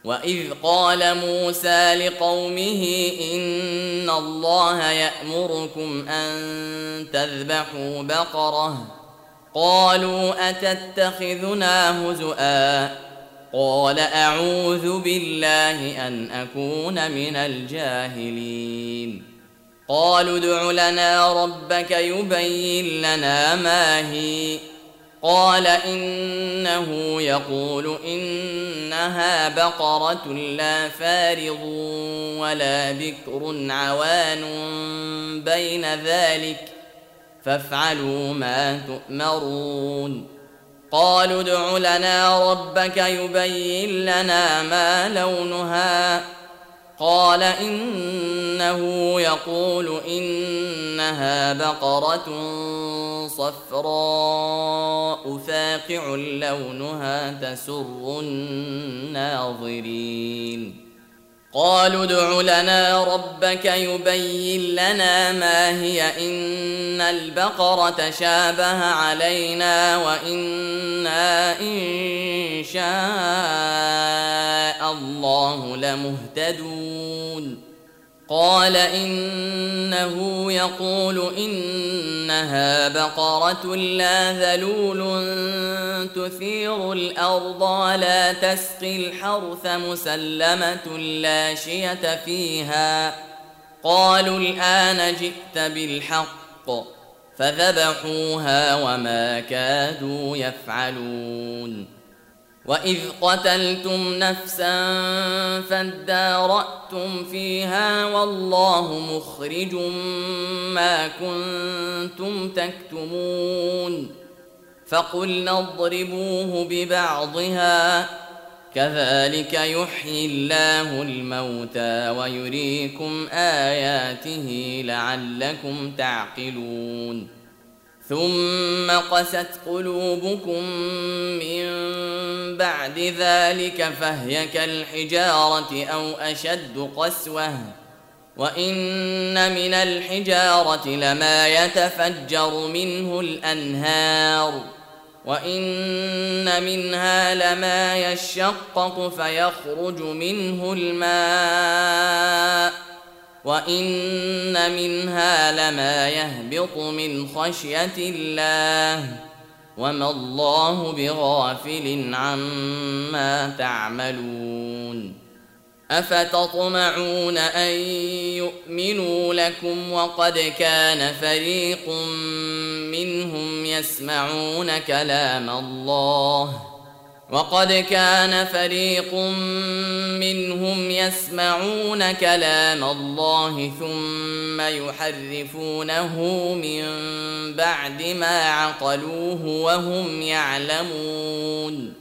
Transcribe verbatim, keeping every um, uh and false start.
وإذ قال موسى لقومه إن الله يأمركم أن تذبحوا بقرة قالوا أتتخذنا هزؤا قال أعوذ بالله أن أكون من الجاهلين قالوا ادع لنا ربك يبين لنا ما هي قال إنه يقول إنها بقرة لا فارض ولا بكر عوان بين ذلك فافعلوا ما تؤمرون قالوا ادع لنا ربك يبين لنا ما لونها قال إنه يقول إنها بقرة صفراء فاقع لونها تسر الناظرين قالوا ادع لنا ربك يبين لنا ما هي إن البقرة شابه علينا وإنا إن شاء الله لمهتدون قال إنه يقول إنها بقرة لا ذلول تثير الأرض ولا تسقي الحرث مسلمة لا شية فيها قالوا الآن جئت بالحق فذبحوها وما كادوا يفعلون وإذ قتلتم نفسا فادارأتم فيها والله مخرج ما كنتم تكتمون فقلنا اضربوه ببعضها كذلك يحيي الله الموتى ويريكم آياته لعلكم تعقلون ثم قست قلوبكم من بعد ذلك فهي كالحجارة أو أشد قسوة وإن من الحجارة لما يتفجر منه الأنهار وإن منها لما يشقق فيخرج منه الماء وإن منها لما يهبط من خشية الله وما الله بغافل عما تعملون أفتطمعون أن يؤمنوا لكم وقد كان فريق منهم يسمعون كلام الله وقد كان فريق منهم يسمعون كلام الله ثم يحرفونه من بعد ما عقلوه وهم يعلمون